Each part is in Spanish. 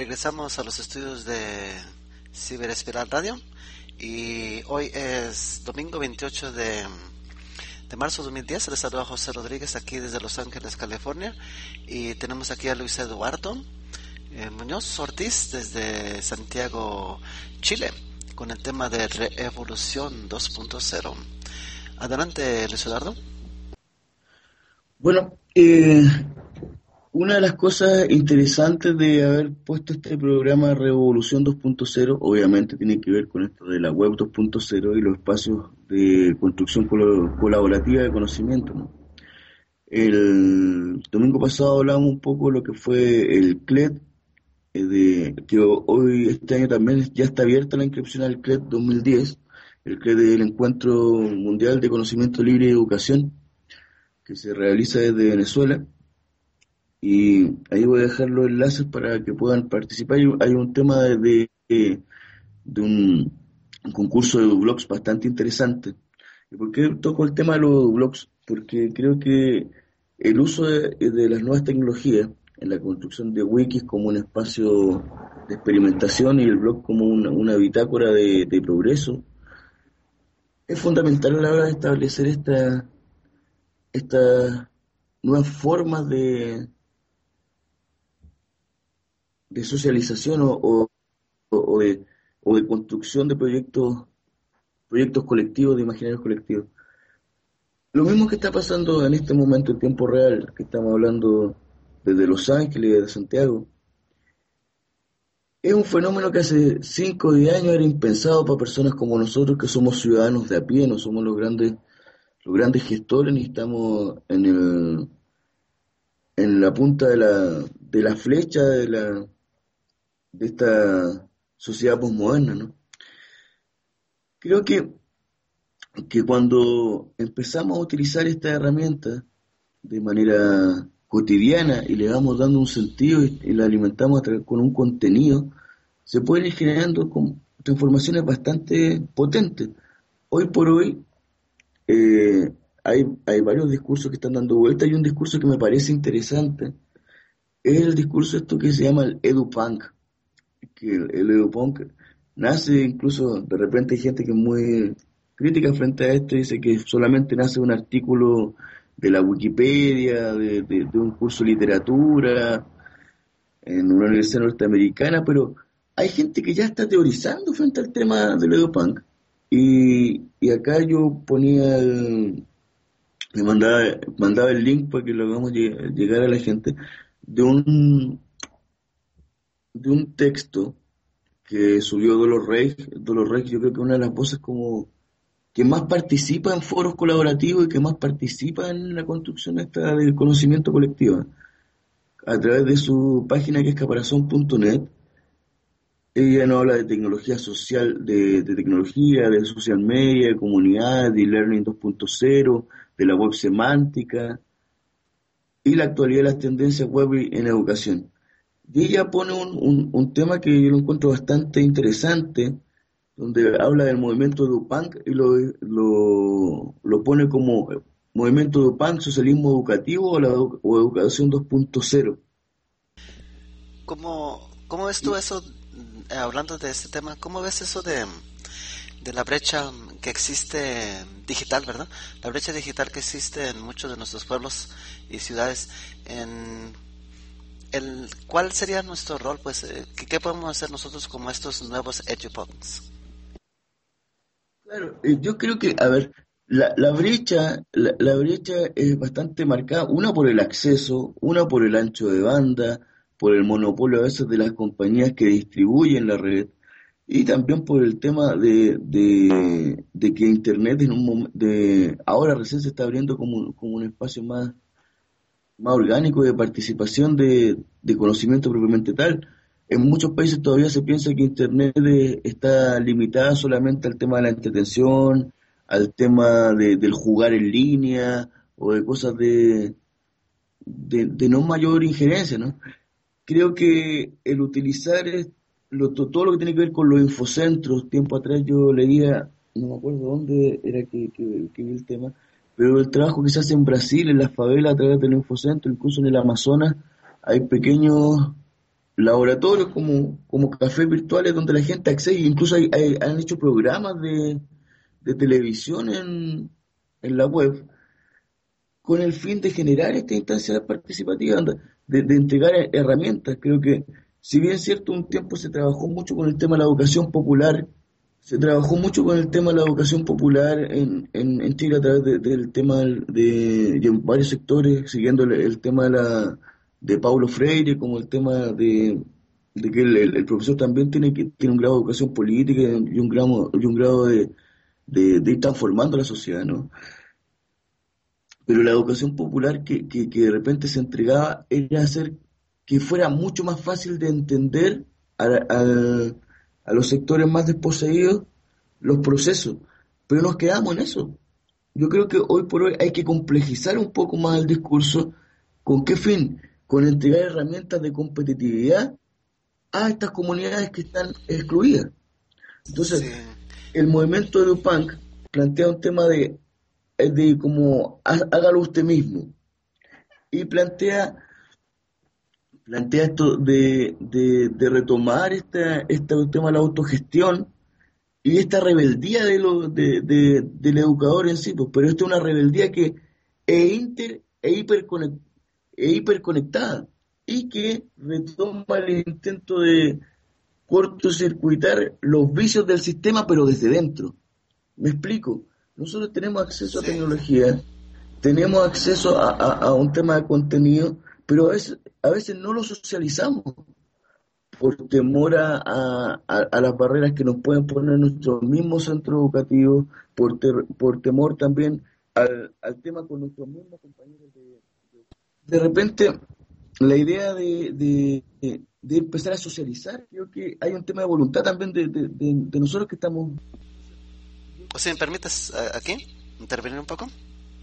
Regresamos a los estudios de Ciberespiral Radio y hoy es domingo 28 de marzo de 2010. Les saluda José Rodríguez aquí desde Los Ángeles, California, y tenemos aquí a Luis Eduardo Muñoz Ortiz desde Santiago, Chile, con el tema de Revolución 2.0. Adelante, Luis Eduardo. Bueno, una de las cosas interesantes de haber puesto este programa Revolución 2.0, obviamente tiene que ver con esto de la web 2.0 y los espacios de construcción colaborativa de conocimiento, ¿no? El domingo pasado hablamos un poco de lo que fue el CLED, que hoy, este año también ya está abierta la inscripción al CLED 2010. El CLED es el Encuentro Mundial de Conocimiento Libre y Educación, que se realiza desde Venezuela. Y ahí voy a dejar los enlaces para que puedan participar. Hay un tema de un concurso de edublogs bastante interesante. ¿Y por qué toco el tema de los edublogs? Porque creo que el uso de las nuevas tecnologías en la construcción de wikis como un espacio de experimentación y el blog como una bitácora de progreso es fundamental a la hora de establecer estas nuevas formas de socialización o de construcción de proyectos colectivos, de imaginarios colectivos. Lo mismo que está pasando en este momento en tiempo real, que estamos hablando desde Los Ángeles, de Santiago, es un fenómeno que hace 5 o 10 años era impensado para personas como nosotros, que somos ciudadanos de a pie, no somos los grandes gestores, ni estamos en la punta de la flecha de esta sociedad posmoderna, ¿no? Creo que cuando empezamos a utilizar esta herramienta de manera cotidiana y le vamos dando un sentido y la alimentamos con un contenido, se pueden ir generando transformaciones bastante potentes. Hoy por hoy hay varios discursos que están dando vuelta. Hay un discurso que me parece interesante, es el discurso esto que se llama el EduPunk, que el EduPunk nace, incluso de repente hay gente que es muy crítica frente a esto, dice que solamente nace un artículo de la Wikipedia, de un curso de literatura en una universidad norteamericana, pero hay gente que ya está teorizando frente al tema del EduPunk. Y acá yo ponía le mandaba el link para que lo hagamos llegar a la gente de un texto que subió Dolores Reich, yo creo que una de las voces como que más participa en foros colaborativos y que más participa en la construcción esta del conocimiento colectivo. A través de su página que es caparazón.net, ella nos habla de tecnología social, de tecnología, de social media, de comunidad, de e-learning 2.0, de la web semántica y la actualidad de las tendencias web en educación. Y ella pone un tema que yo lo encuentro bastante interesante, donde habla del movimiento EduPunk y lo pone como movimiento EduPunk, socialismo educativo o educación 2.0. ¿Cómo ves tú eso, hablando de este tema, cómo ves eso de la brecha que existe digital, ¿verdad? La brecha digital que existe en muchos de nuestros pueblos y ciudades. ¿Cuál sería nuestro rol? Pues, ¿qué podemos hacer nosotros como estos nuevos edupunks? Claro, yo creo que, a ver, la brecha es bastante marcada, una por el acceso, una por el ancho de banda, por el monopolio a veces de las compañías que distribuyen la red, y también por el tema de que Internet ahora recién se está abriendo como un espacio más orgánico de participación de conocimiento propiamente tal. En muchos países todavía se piensa que Internet está limitada solamente al tema de la entretención, al tema del jugar en línea o de cosas de no mayor injerencia, ¿no? Creo que el utilizar todo lo que tiene que ver con los infocentros, tiempo atrás yo leía, no me acuerdo dónde era que vi el tema, pero el trabajo que se hace en Brasil, en las favelas a través del infocentro, incluso en el Amazonas, hay pequeños laboratorios como cafés virtuales donde la gente accede, incluso han hecho programas de televisión en la web con el fin de generar esta instancia participativa, de entregar herramientas. Creo que, si bien es cierto, un tiempo se trabajó mucho con el tema de la educación popular, se trabajó mucho con el tema de la educación popular en Chile a través del tema y en varios sectores, siguiendo el tema de Paulo Freire, como el tema de que el profesor también tiene un grado de educación política y un grado de ir transformando la sociedad, ¿no? Pero la educación popular que de repente se entregaba era hacer que fuera mucho más fácil de entender a los sectores más desposeídos los procesos, pero nos quedamos en eso. Yo creo que hoy por hoy hay que complejizar un poco más el discurso. ¿Con qué fin? Con entregar herramientas de competitividad a estas comunidades que están excluidas. Entonces, Sí, el movimiento de Upunk plantea un tema de como hágalo usted mismo, y plantea esto de retomar este tema de la autogestión y esta rebeldía del educador en sí, pues. Pero esta es una rebeldía que es hiperconectada, y que retoma el intento de cortocircuitar los vicios del sistema, pero desde dentro. Me explico. Nosotros tenemos acceso a sí, tecnología, tenemos acceso a un tema de contenido, pero a veces no lo socializamos por temor a las barreras que nos pueden poner nuestros mismos centros educativos, por temor también al tema con nuestros mismos compañeros de repente, la idea de empezar a socializar, creo que hay un tema de voluntad también de nosotros que estamos. o si me permites aquí intervenir un poco.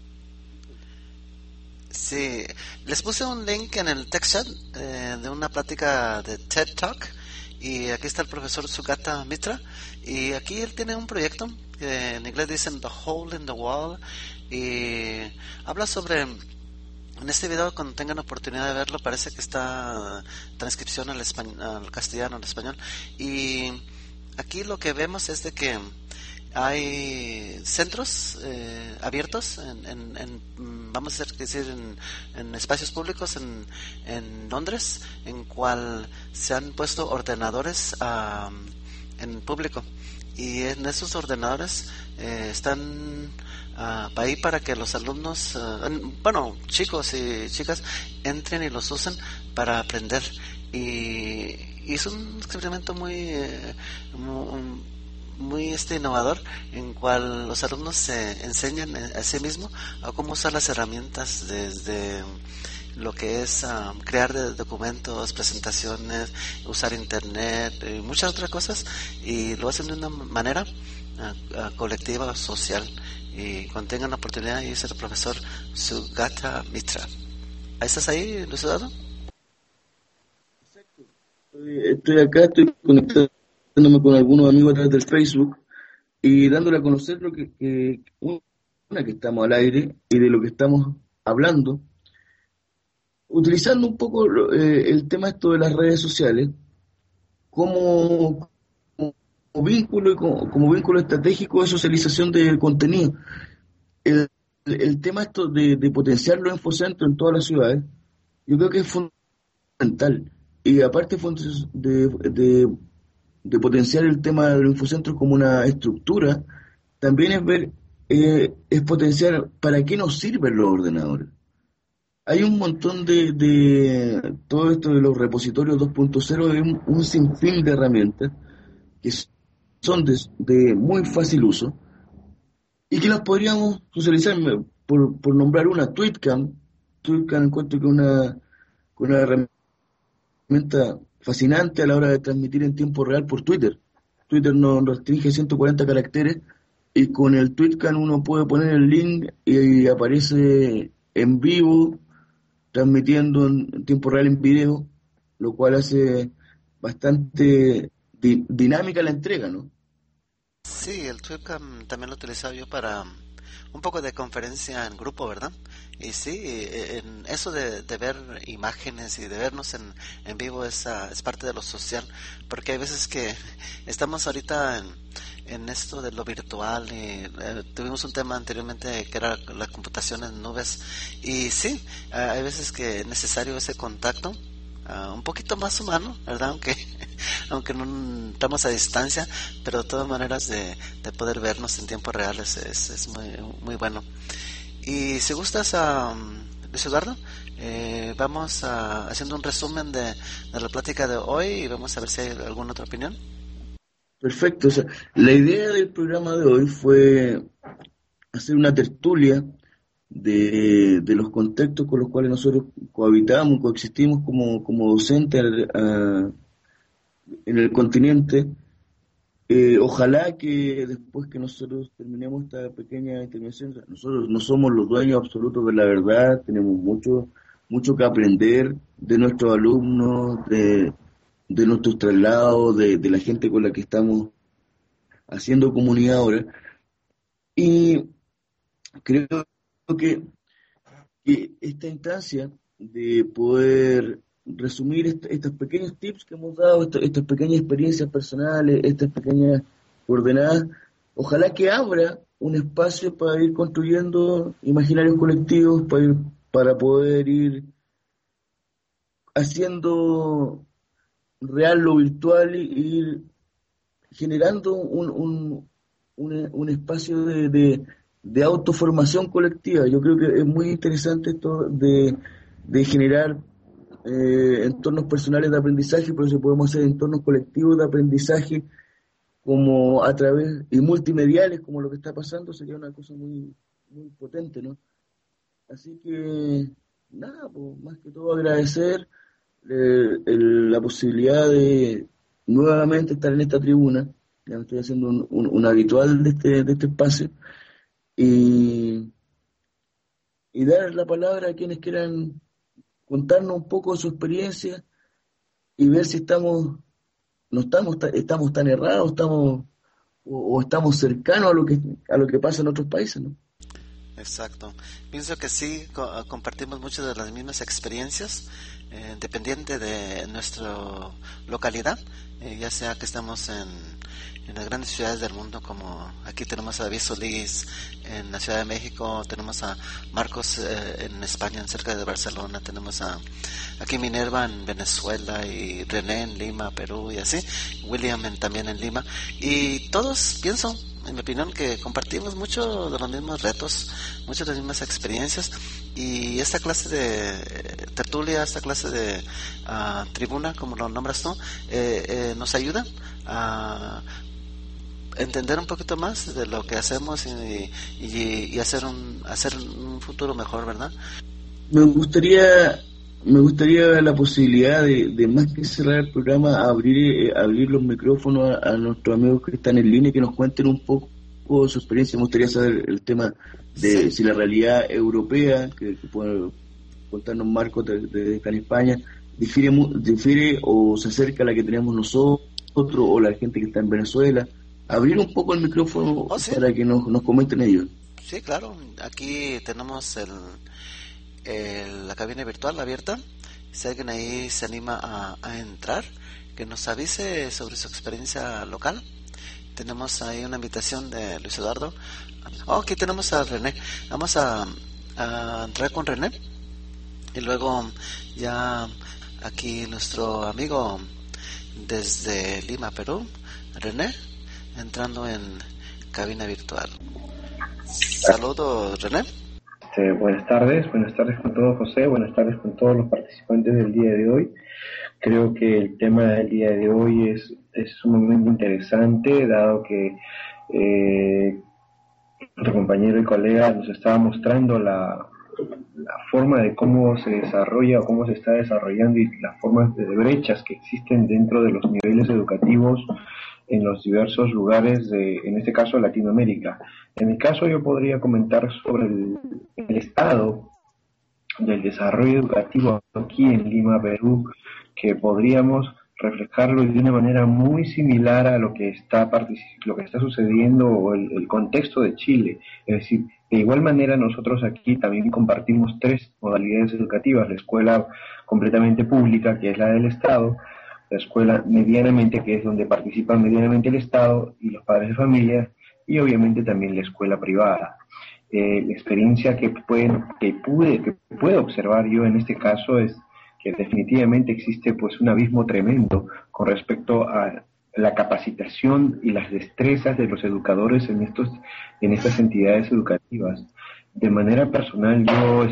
Sí, les puse un link en el text chat de una plática de TED Talk, y aquí está el profesor Sugata Mitra, y aquí él tiene un proyecto que en inglés dicen The Hole in the Wall, y habla sobre, en este video, cuando tengan oportunidad de verlo, parece que está transcripción al castellano, al español, y aquí lo que vemos es de que hay centros abiertos vamos a decir, en espacios públicos en Londres, en cual se han puesto ordenadores en público, y en esos ordenadores están ahí para que los alumnos, bueno, chicos y chicas, entren y los usen para aprender. Y es un experimento muy innovador, en cual los alumnos se enseñan a sí mismos a cómo usar las herramientas, desde lo que es crear documentos, presentaciones, usar internet y muchas otras cosas, y lo hacen de una manera colectiva, social. Y cuando tengan la oportunidad, ahí es el profesor Sugata Mitra. ¿Estás ahí, Luis Eduardo? Estoy acá, estoy conectándome con algunos amigos a través del Facebook y dándole a conocer una, que estamos al aire y de lo que estamos hablando, utilizando un poco el tema esto de las redes sociales como, como vínculo y como vínculo estratégico de socialización de contenido. El, el tema esto de potenciar los infocentros en todas las ciudades, yo creo que es fundamental. Y aparte de potenciar el tema de los infocentros como una estructura, también es potenciar para qué nos sirven los ordenadores. Hay un montón de todo esto de los repositorios 2.0, de un sinfín de herramientas que son de muy fácil uso y que las podríamos socializar. Por nombrar una, TweetCam encuentro que una herramienta fascinante a la hora de transmitir en tiempo real por Twitter. Twitter nos restringe 140 caracteres, y con el TweetCam uno puede poner el link y aparece en vivo, transmitiendo en tiempo real en video, lo cual hace bastante dinámica la entrega, ¿no? Sí, el webcam también lo he utilizado yo para un poco de conferencia en grupo, ¿verdad? Y sí, en eso de ver imágenes y de vernos en vivo es parte de lo social, porque hay veces que estamos ahorita en esto de lo virtual y tuvimos un tema anteriormente que era la computación en nubes y sí, hay veces que es necesario ese contacto un poquito más humano, ¿verdad? Aunque no estamos a distancia, pero de todas maneras de poder vernos en tiempo real es muy, muy bueno. Y si gustas, Luis Eduardo, vamos haciendo un resumen de la plática de hoy y vamos a ver si hay alguna otra opinión. Perfecto. O sea, la idea del programa de hoy fue hacer una tertulia de los contextos con los cuales nosotros cohabitamos, coexistimos como docentes en el continente. Ojalá que después que nosotros terminemos esta pequeña intervención, o sea, nosotros no somos los dueños absolutos de la verdad, tenemos mucho que aprender de nuestros alumnos, de nuestros traslados, de la gente con la que estamos haciendo comunidad ahora. Y creo que esta instancia de poder resumir estos pequeños tips que hemos dado, estas pequeñas experiencias personales, estas pequeñas coordenadas, ojalá que abra un espacio para ir construyendo imaginarios colectivos, para poder ir haciendo real lo virtual y ir generando un espacio de autoformación colectiva. Yo creo que es muy interesante esto de generar entornos personales de aprendizaje, pero si podemos hacer entornos colectivos de aprendizaje como a través, y multimediales, como lo que está pasando, sería una cosa muy, muy potente, ¿no? Así que, nada, pues, más que todo agradecer la posibilidad de nuevamente estar en esta tribuna. Ya me estoy haciendo un habitual de este espacio, y, y dar la palabra a quienes quieran contarnos un poco de su experiencia y ver si no estamos tan errados, o estamos cercanos a lo que pasa en otros países, ¿no? Exacto. Pienso que sí, compartimos muchas de las mismas experiencias, dependiente de nuestra localidad, ya sea que estamos en las grandes ciudades del mundo, como aquí tenemos a David Solís en la Ciudad de México, tenemos a Marcos en España, cerca de Barcelona, tenemos aquí Minerva en Venezuela y René en Lima, Perú y así, William también en Lima, y todos pienso, en mi opinión, que compartimos mucho de los mismos retos, muchas de las mismas experiencias, y esta clase de tertulia, esta clase de tribuna, como lo nombras tú, nos ayuda a entender un poquito más de lo que hacemos y hacer un futuro mejor, ¿verdad? Me gustaría, me gustaría la posibilidad de más que cerrar el programa, abrir los micrófonos a nuestros amigos que están en línea y que nos cuenten un poco de su experiencia. Me gustaría saber el tema de Sí. si la realidad europea, que puede contarnos Marco de acá en España, difiere o se acerca a la que tenemos nosotros o la gente que está en Venezuela. Abrir un poco el micrófono Oh, sí, para que nos comenten ellos. sí, claro. Aquí tenemos la cabina virtual abierta. Si alguien ahí se anima a entrar, que nos avise sobre su experiencia local. Tenemos ahí una invitación de Luis Eduardo. Oh, aquí tenemos a René. Vamos a entrar con René. Y luego ya aquí nuestro amigo desde Lima, Perú, René, entrando en cabina virtual. Saludos, René. Buenas tardes con todos, José, buenas tardes con todos los participantes del día de hoy. Creo que el tema del día de hoy es sumamente interesante, dado que nuestro compañero y colega nos estaba mostrando la forma de cómo se desarrolla o cómo se está desarrollando y las formas de brechas que existen dentro de los niveles educativos en los diversos lugares en este caso, Latinoamérica. En mi caso, yo podría comentar sobre el estado del desarrollo educativo aquí en Lima, Perú, que podríamos reflejarlo de una manera muy similar a lo que está sucediendo o el contexto de Chile. Es decir, de igual manera nosotros aquí también compartimos tres modalidades educativas: la escuela completamente pública, que es la del Estado; la escuela medianamente, que es donde participan medianamente el Estado y los padres de familia; y obviamente también la escuela privada. La experiencia que pude observar yo en este caso es que definitivamente existe pues un abismo tremendo con respecto a la capacitación y las destrezas de los educadores en estas entidades educativas. De manera personal,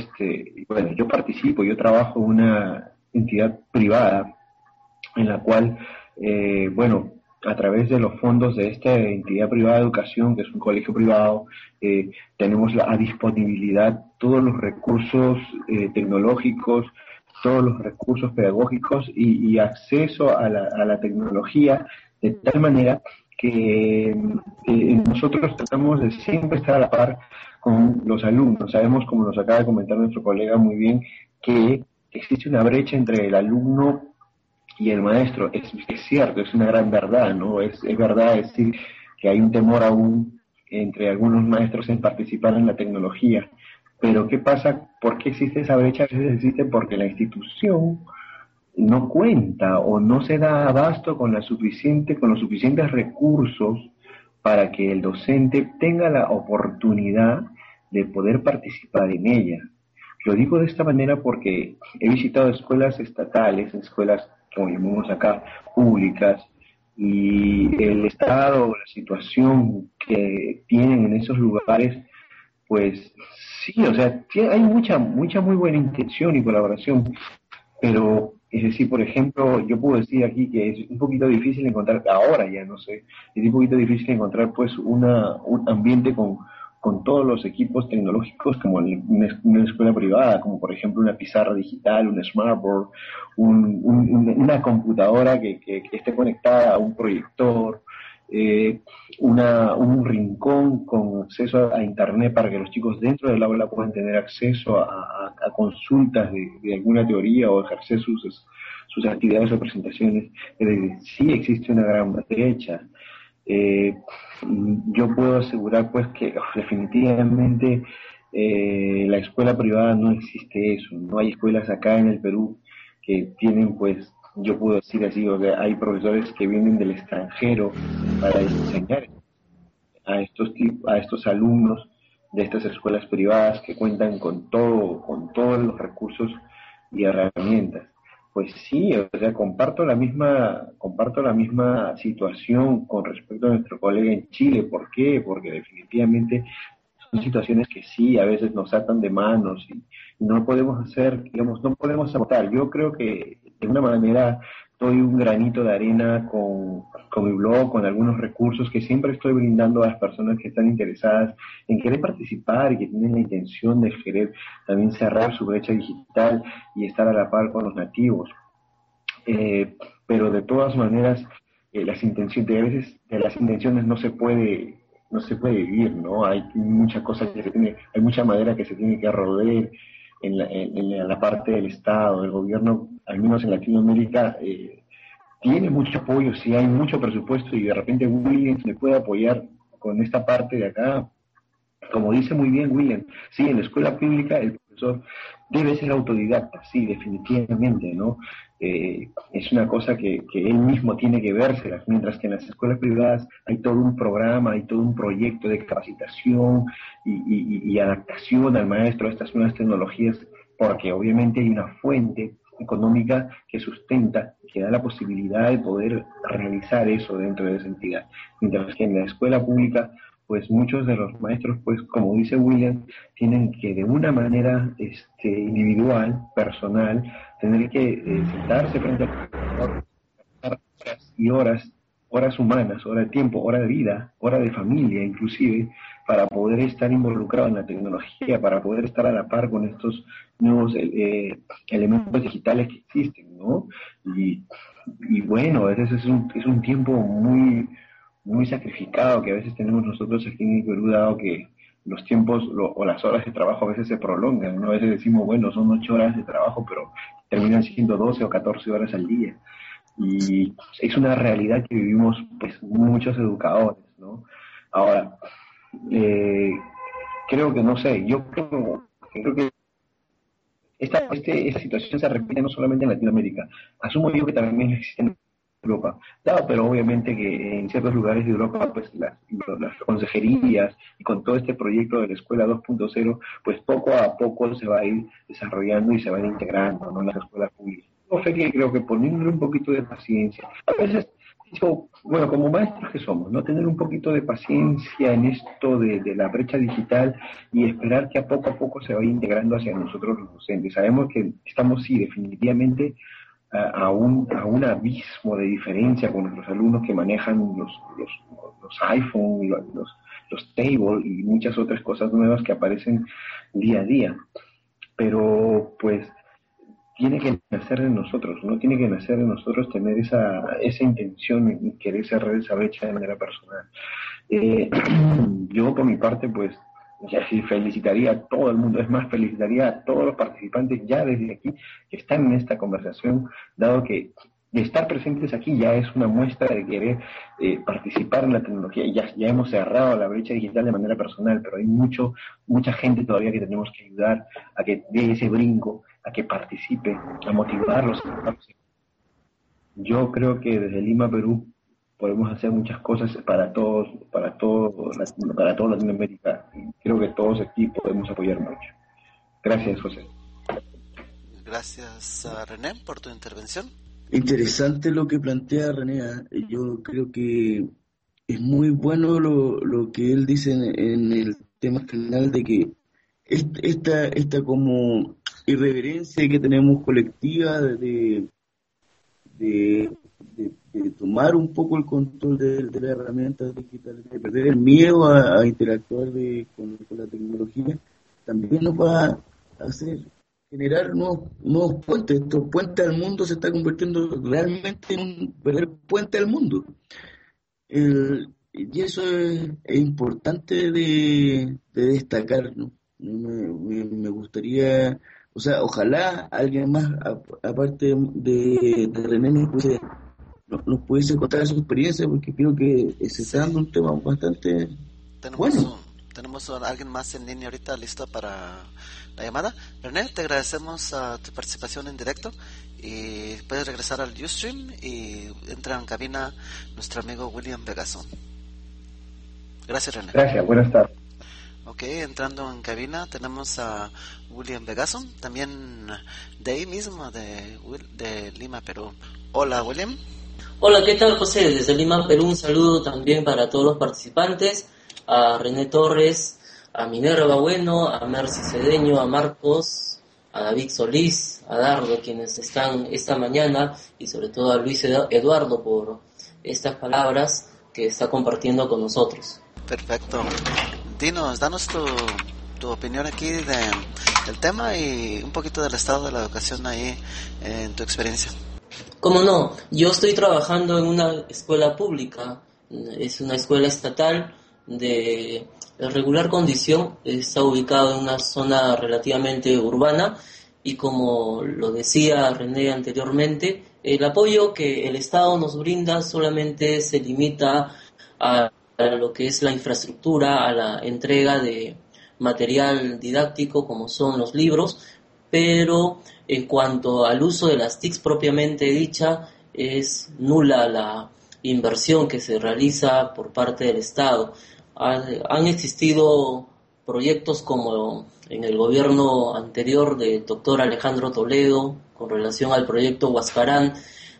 yo participo, yo trabajo en una entidad privada en la cual, a través de los fondos de esta entidad privada de educación, que es un colegio privado, tenemos a disponibilidad todos los recursos tecnológicos, todos los recursos pedagógicos y acceso a la tecnología, de tal manera que nosotros tratamos de siempre estar a la par con los alumnos. Sabemos, como nos acaba de comentar nuestro colega muy bien, que existe una brecha entre el alumno y el maestro. Es cierto, es una gran verdad, ¿no? Es verdad decir que hay un temor aún entre algunos maestros en participar en la tecnología. Pero ¿qué pasa? ¿Por qué existe esa brecha? A veces existe porque la institución no cuenta o no se da abasto con los suficientes recursos para que el docente tenga la oportunidad de poder participar en ella. Lo digo de esta manera porque he visitado escuelas estatales, escuelas, como llamamos acá, públicas, y el estado, la situación que tienen en esos lugares, pues sí, o sea, hay mucha muy buena intención y colaboración, pero es decir, por ejemplo, yo puedo decir aquí que es un poquito difícil encontrar, ahora ya no sé, es un poquito difícil encontrar pues un ambiente con todos los equipos tecnológicos como en una escuela privada, como por ejemplo una pizarra digital, un smartboard, una computadora que esté conectada a un proyector, un rincón con acceso a internet para que los chicos dentro del aula puedan tener acceso a consultas de alguna teoría o ejercer sus actividades o presentaciones. Sí existe una gran brecha. Yo puedo asegurar pues que definitivamente la escuela privada no existe eso. No hay escuelas acá en el Perú que tienen, pues, yo puedo decir así, o sea, hay profesores que vienen del extranjero para enseñar a estos alumnos de estas escuelas privadas que cuentan con todos los recursos y herramientas. Pues sí, o sea, comparto la misma situación con respecto a nuestro colega en Chile. ¿Por qué? Porque definitivamente son situaciones que sí, a veces nos atan de manos y no podemos hacer, digamos, no podemos aportar. Yo creo que de una manera doy un granito de arena con mi blog, con algunos recursos que siempre estoy brindando a las personas que están interesadas en querer participar y que tienen la intención de querer también cerrar su brecha digital y estar a la par con los nativos. Pero de todas maneras, las intenciones, a veces de las intenciones no se puede vivir, ¿no? Hay mucha cosa hay mucha madera que se tiene que roer en la parte del Estado. El gobierno, al menos en Latinoamérica, tiene mucho apoyo, sí hay mucho presupuesto y de repente Williams le puede apoyar con esta parte de acá. Como dice muy bien William, sí, en la escuela pública el profesor debe ser autodidacta, sí, definitivamente, ¿no? Es una cosa que él mismo tiene que vérselas, mientras que en las escuelas privadas hay todo un programa, hay todo un proyecto de capacitación y adaptación al maestro a estas nuevas tecnologías, porque obviamente hay una fuente económica que sustenta, que da la posibilidad de poder realizar eso dentro de esa entidad, mientras que en la escuela pública pues muchos de los maestros, pues como dice William, tienen que de una manera individual, personal, tener que sentarse frente al computador, horas y horas humanas, hora de tiempo, hora de vida, hora de familia inclusive, para poder estar involucrado en la tecnología, para poder estar a la par con estos nuevos elementos digitales que existen, ¿no? Y bueno, a veces es un tiempo muy sacrificado que a veces tenemos nosotros aquí en el Perú, dado que los tiempos o las horas de trabajo a veces se prolongan, ¿no? A veces decimos, bueno, son 8 horas de trabajo, pero terminan siendo 12 o 14 horas al día. y es una realidad que vivimos pues muchos educadores, ¿no? Ahora, creo que, no sé, yo creo que esta situación se repite no solamente en Latinoamérica, asumo yo que también existe en Europa, claro, pero obviamente que en ciertos lugares de Europa, pues las consejerías y con todo este proyecto de la Escuela 2.0, pues poco a poco se va a ir desarrollando y se va a ir integrando, ¿no?, en las escuelas públicas. No sé, que creo que poniéndole un poquito de paciencia, a veces, bueno, como maestros que somos, ¿no?, tener un poquito de paciencia en esto de la brecha digital y esperar que a poco se vaya integrando hacia nosotros los docentes. Sabemos que estamos, sí, definitivamente a un abismo de diferencia con nuestros alumnos que manejan los iPhone, los Table y muchas otras cosas nuevas que aparecen día a día. Pero pues tiene que nacer de nosotros, ¿no? Tiene que nacer de nosotros tener esa intención y querer cerrar esa brecha de manera personal. Yo por mi parte, pues, ya sí felicitaría a todo el mundo, es más, felicitaría a todos los participantes ya desde aquí que están en esta conversación, dado que de estar presentes aquí ya es una muestra de querer participar en la tecnología. Ya hemos cerrado la brecha digital de manera personal, pero hay mucha gente todavía que tenemos que ayudar a que dé ese brinco, a que participe, a motivarlos. Yo creo que desde Lima, Perú, podemos hacer muchas cosas para toda Latinoamérica. Y creo que todos aquí podemos apoyar mucho. Gracias, José. Gracias, René, por tu intervención. Interesante lo que plantea René. Yo creo que es muy bueno lo que él dice en el tema final de que esta como irreverencia que tenemos colectiva de, de tomar un poco el control de las herramientas digitales, de perder el miedo a interactuar con la tecnología, también nos va a hacer generar nuevos puentes. Estos puentes al mundo se está convirtiendo realmente en un verdadero puente al mundo. Y eso es importante de destacar, ¿no? Me gustaría, o sea, ojalá alguien más, aparte de René, nos pudiese contar su experiencia, porque creo que se está dando un tema bastante bueno. Tenemos a alguien más en línea ahorita listo para la llamada. René, te agradecemos tu participación en directo y puedes regresar al Ustream y entra en cabina nuestro amigo William Vegason. Gracias, René. Gracias, buenas tardes. Ok, entrando en cabina tenemos a William Vegason, también de ahí mismo, de Lima, Perú. Hola, William. Hola, ¿qué tal, José? Desde Lima, Perú, un saludo también para todos los participantes, a René Torres, a Minerva Bueno, a Mercy Cedeño, a Marcos, a David Solís, a Dardo, quienes están esta mañana, y sobre todo a Luis Eduardo por estas palabras que está compartiendo con nosotros. Perfecto. Danos tu opinión aquí del tema y un poquito del estado de la educación ahí en tu experiencia. ¿Cómo no? Yo estoy trabajando en una escuela pública, es una escuela estatal de regular condición, está ubicado en una zona relativamente urbana y como lo decía René anteriormente, el apoyo que el Estado nos brinda solamente se limita a lo que es la infraestructura, a la entrega de material didáctico como son los libros, pero en cuanto al uso de las TICs propiamente dicha, es nula la inversión que se realiza por parte del Estado. Han existido proyectos como en el gobierno anterior de doctor Alejandro Toledo, con relación al proyecto Huascarán,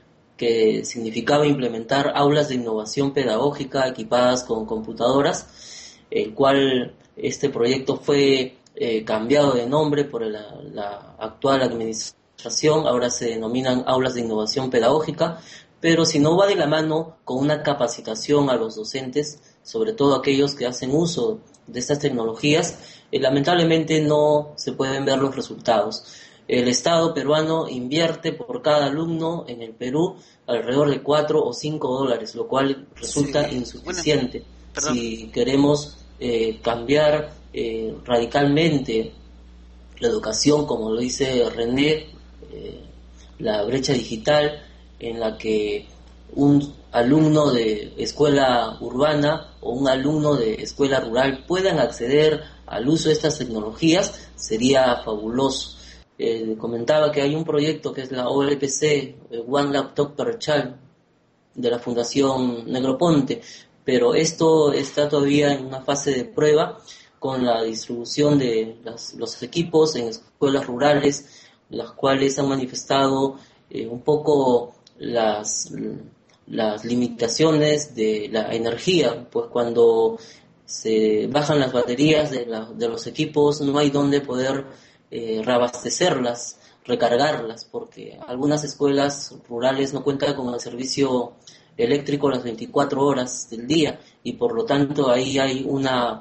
que significaba implementar aulas de innovación pedagógica equipadas con computadoras, el cual este proyecto fue cambiado de nombre por la actual administración, ahora se denominan aulas de innovación pedagógica, pero si no va de la mano con una capacitación a los docentes, sobre todo aquellos que hacen uso de estas tecnologías, lamentablemente no se pueden ver los resultados. El Estado peruano invierte por cada alumno en el Perú alrededor de $4 o $5, lo cual resulta insuficiente. Bueno, si queremos cambiar radicalmente la educación, como lo dice René, la brecha digital, en la que un alumno de escuela urbana o un alumno de escuela rural puedan acceder al uso de estas tecnologías, sería fabuloso. Comentaba que hay un proyecto que es la OLPC, One Laptop per Child, de la Fundación Negroponte, pero esto está todavía en una fase de prueba con la distribución de los equipos en escuelas rurales, las cuales han manifestado un poco las limitaciones de la energía, pues cuando se bajan las baterías de los equipos no hay donde poder reabastecerlas, recargarlas, porque algunas escuelas rurales no cuentan con el servicio eléctrico las 24 horas del día y por lo tanto ahí hay una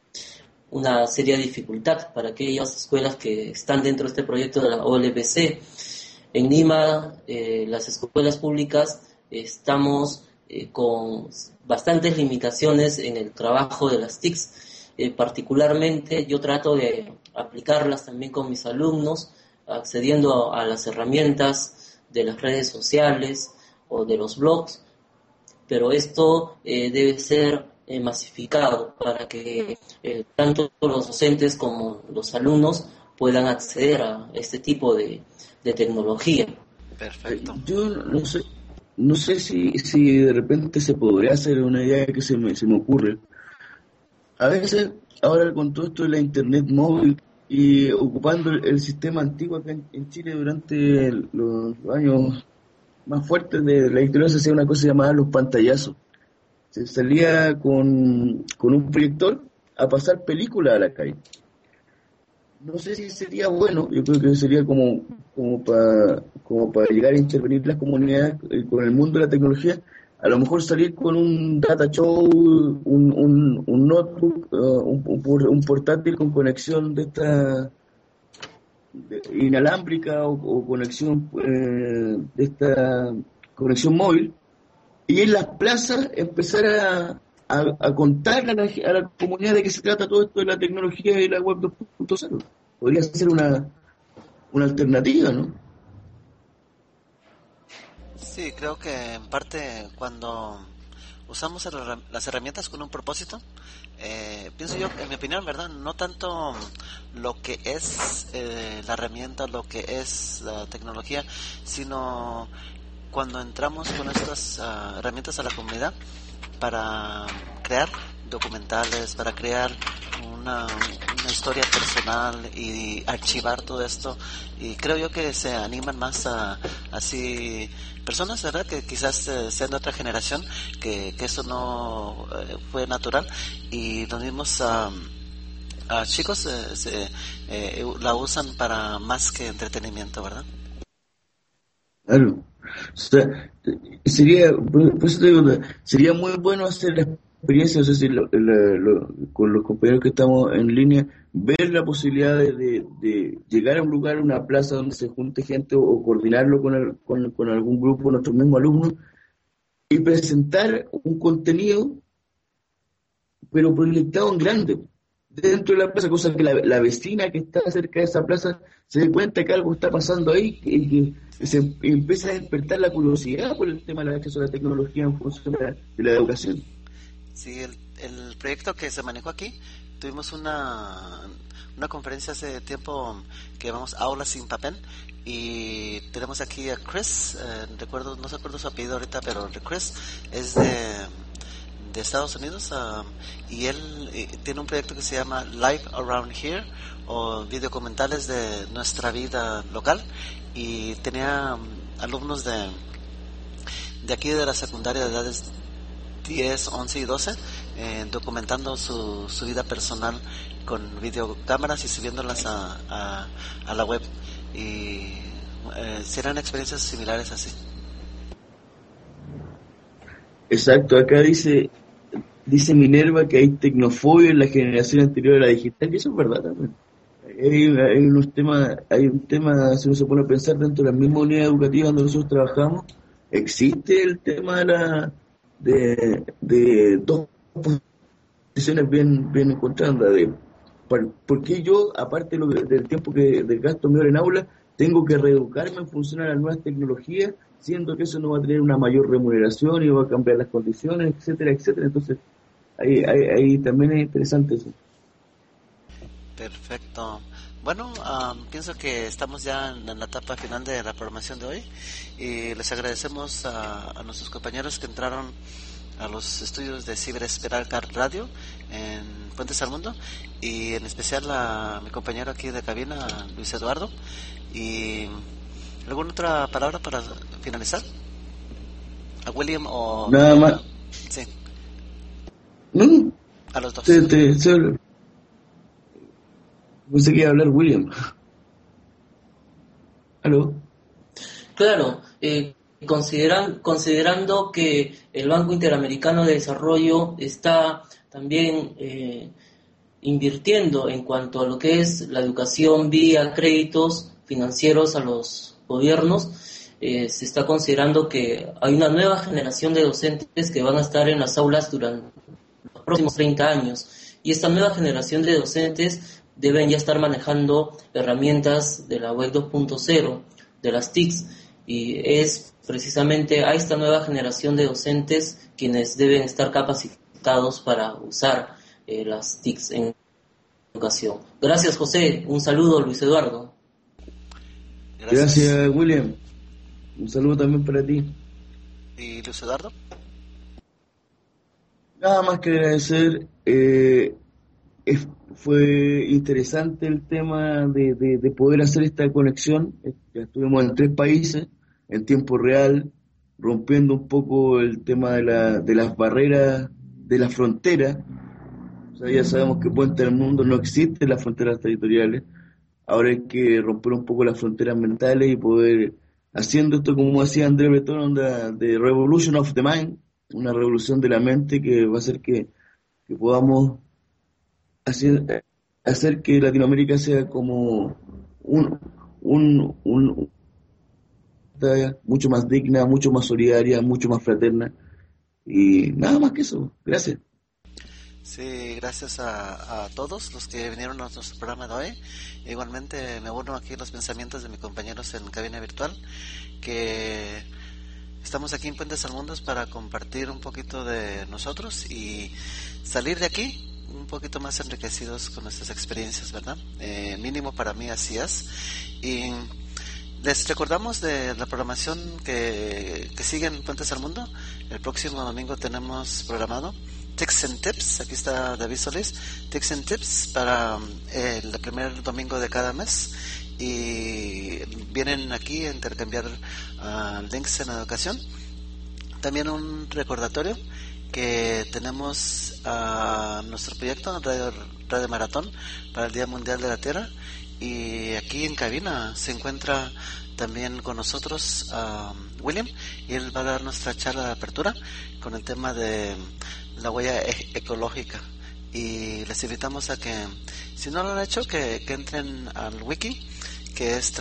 seria dificultad para aquellas escuelas que están dentro de este proyecto de la OLPC. En Lima, las escuelas públicas estamos con bastantes limitaciones en el trabajo de las TICs. Particularmente yo trato de aplicarlas también con mis alumnos, accediendo a las herramientas de las redes sociales o de los blogs, pero esto debe ser masificado para que tanto los docentes como los alumnos puedan acceder a este tipo de tecnología. Perfecto. Yo no sé si de repente se podría hacer una idea que se me ocurre. A veces, ahora con todo esto de la internet móvil y ocupando el sistema antiguo acá en Chile durante los años más fuertes de la historia, se hacía una cosa llamada los pantallazos. Se salía con un proyector a pasar películas a la calle. No sé si sería bueno, yo creo que sería como para llegar a intervenir las comunidades con el mundo de la tecnología, a lo mejor salir con un data show, un notebook, un portátil con conexión de esta inalámbrica o conexión de esta conexión móvil, y en las plazas empezar a contarle a la comunidad de qué se trata todo esto de la tecnología y la web 2.0. Podría ser una alternativa, ¿no? Sí, creo que en parte cuando usamos las herramientas con un propósito, pienso yo, en mi opinión, ¿verdad? No tanto lo que es la herramienta, lo que es la tecnología, sino cuando entramos con estas herramientas a la comunidad para crear documentales, para crear una historia personal y archivar todo esto, y creo yo que se animan más así personas, ¿verdad? Que quizás sean de otra generación, que eso no fue natural, y los mismos chicos la usan para más que entretenimiento, ¿verdad? Claro. O sea, por eso te digo, sería muy bueno hacer la experiencia, no sé si con los compañeros que estamos en línea, ver la posibilidad de llegar a un lugar, una plaza donde se junte gente o coordinarlo con algún grupo, nuestros mismos alumnos, y presentar un contenido, pero proyectado en grande, dentro de la plaza, cosa que la vecina que está cerca de esa plaza se dé cuenta que algo está pasando ahí y que se empieza a despertar la curiosidad por el tema del acceso a la tecnología en función de la educación. Sí, el proyecto que se manejó aquí, tuvimos una conferencia hace tiempo que llamamos Aulas sin papel, y tenemos aquí a Chris, no se acuerdo su apellido ahorita, pero Chris es de Estados Unidos, y él tiene un proyecto que se llama Live Around Here, o videocomentales de nuestra vida local, y tenía alumnos de aquí de la secundaria de edades 10, 11 y 12, documentando su vida personal con videocámaras y subiéndolas a la web, y serán experiencias similares así. Exacto, acá dice Minerva que hay tecnofobia en la generación anterior a la digital, y eso es verdad también. Hay un tema, si uno se pone a pensar dentro de la misma unidad educativa donde nosotros trabajamos, existe el tema de dos posiciones bien encontradas, ¿por qué yo, aparte del tiempo del gasto mío en aula, tengo que reeducarme en función a las nuevas tecnologías siendo que eso no va a tener una mayor remuneración y va a cambiar las condiciones, etcétera, etcétera. Entonces, ahí también es interesante eso. Perfecto. Bueno, pienso que estamos ya en la etapa final de la programación de hoy y les agradecemos a nuestros compañeros que entraron a los estudios de Ciberesperal Radio en Puentes al Mundo, y en especial a mi compañero aquí de cabina, Luis Eduardo. ¿Y alguna otra palabra para finalizar? ¿A William o...? Nada más. Sí. No, a los dos. Pensé que iba a hablar William. ¿Aló? Claro, considerando que el Banco Interamericano de Desarrollo está también invirtiendo en cuanto a lo que es la educación vía créditos financieros a los gobiernos, se está considerando que hay una nueva generación de docentes que van a estar en las aulas durante los próximos 30 años, y esta nueva generación de docentes deben ya estar manejando herramientas de la web 2.0, de las TICs, y es precisamente a esta nueva generación de docentes quienes deben estar capacitados para usar las TICs en educación. Gracias, José. Un saludo, Luis Eduardo. Gracias, William. Un saludo también para ti. ¿Y Luis Eduardo? Nada más que agradecer. Fue interesante el tema de poder hacer esta conexión. Ya estuvimos en 3 países en tiempo real, rompiendo un poco el tema de las barreras de la frontera. O sea, ya sabemos que Puente al Mundo no existen las fronteras territoriales. Ahora hay que romper un poco las fronteras mentales y poder, haciendo esto como decía André Breton, de Revolution of the Mind, una revolución de la mente que va a hacer que podamos hacer que Latinoamérica sea como mucho más digna, mucho más solidaria, mucho más fraterna, y nada más que eso. Gracias. Sí, gracias a todos los que vinieron a nuestro programa de hoy. Igualmente me uno aquí a los pensamientos de mis compañeros en cabina virtual, que estamos aquí en Puentes al Mundo para compartir un poquito de nosotros y salir de aquí un poquito más enriquecidos con nuestras experiencias, ¿verdad? Mínimo para mí así es. Y les recordamos de la programación que sigue en Puentes al Mundo. El próximo domingo tenemos programado Tics and Tips. Aquí está David Solís. Tics and Tips para el primer domingo de cada mes. Y vienen aquí a intercambiar links en educación. También un recordatorio que tenemos nuestro proyecto Radio Maratón para el Día Mundial de la Tierra, y aquí en cabina se encuentra también con nosotros William, y él va a dar nuestra charla de apertura con el tema de la huella ecológica, y les invitamos a que, si no lo han hecho, que entren al wiki, que es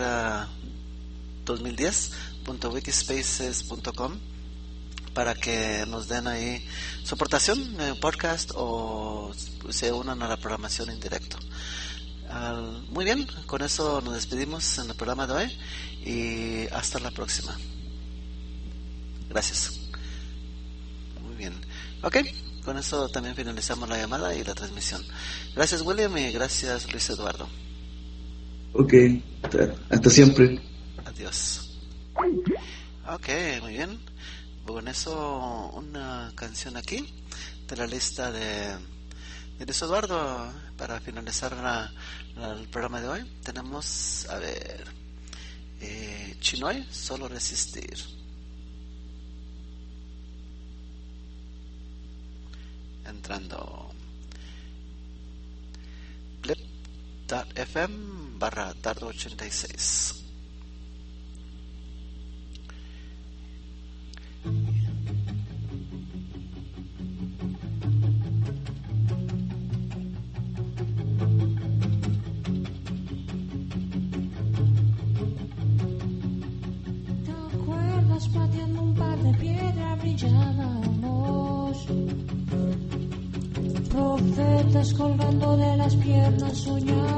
transmitira2010.wikispaces.com, para que nos den ahí su aportación en podcast o se unan a la programación en directo. Muy bien, con eso nos despedimos en el programa de hoy y hasta la próxima. Gracias. Muy bien. Ok, con eso también finalizamos la llamada y la transmisión. Gracias, William, y gracias, Luis Eduardo. Ok, hasta siempre. Adiós. Ok, muy bien. Con eso, una canción aquí de la lista de Luis Eduardo para finalizar el programa de hoy. Tenemos, a ver, Chinoy, Solo Resistir. Entrando blip.fm/dardo86. Pateando un par de piedras brillábamos, profetas colgando de las piernas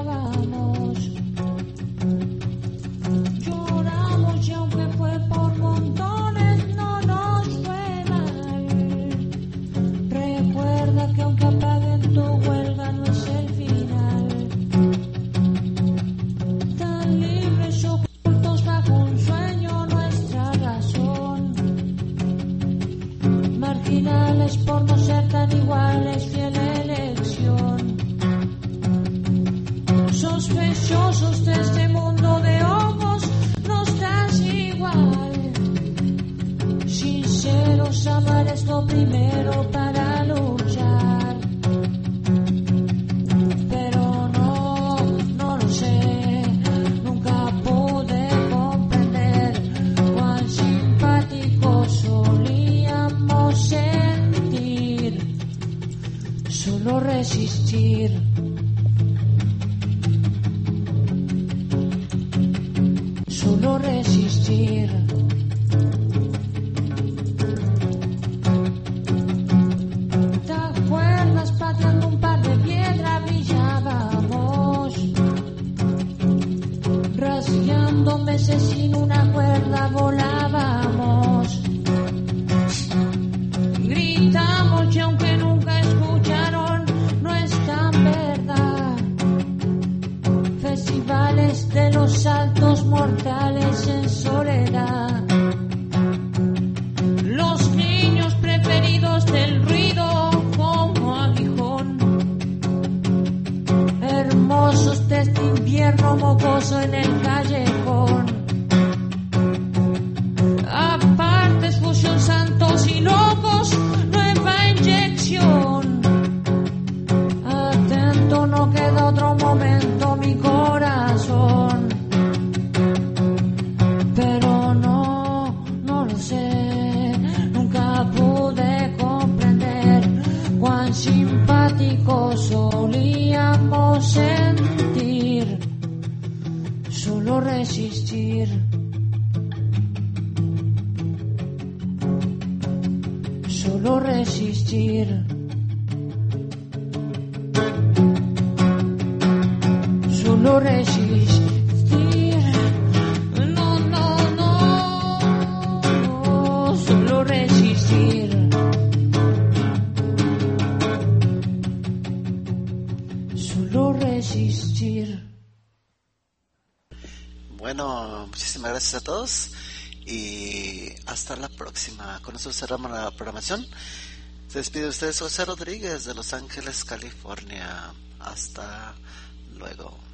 soñábamos, lloramos y aunque fue por finales por no ser tan iguales, fiel elección. Sospechosos de este mundo de ojos, no estás igual. Sinceros, amar es lo primero para luchar. Pero no lo sé, nunca pude comprender cuán simpáticos solíamos sentir. Solo resistir. Solo resistir. ¿Te acuerdas pateando un par de piedras brillábamos? Rasgueando meses sin una cuerda volábamos. Gritamos y aunque nunca escucharon, no es tan verdad. Festivales de los saltos mortales en soledad. Los niños preferidos del ruido como aguijón. Hermosos de este invierno mocoso en el callejón. Apartes, fusión, santos y locos, nueva inyección. Atento, no queda otro momento mi corazón. Pero no lo sé, nunca pude comprender cuán simpáticos solíamos sentir. Solo resistir. Solo resistir. Solo resistir. No, solo resistir. Solo resistir. Bueno, muchísimas gracias a todos y hasta la próxima. Con eso cerramos la programación. Se despide de ustedes José Rodríguez de Los Ángeles, California. Hasta luego.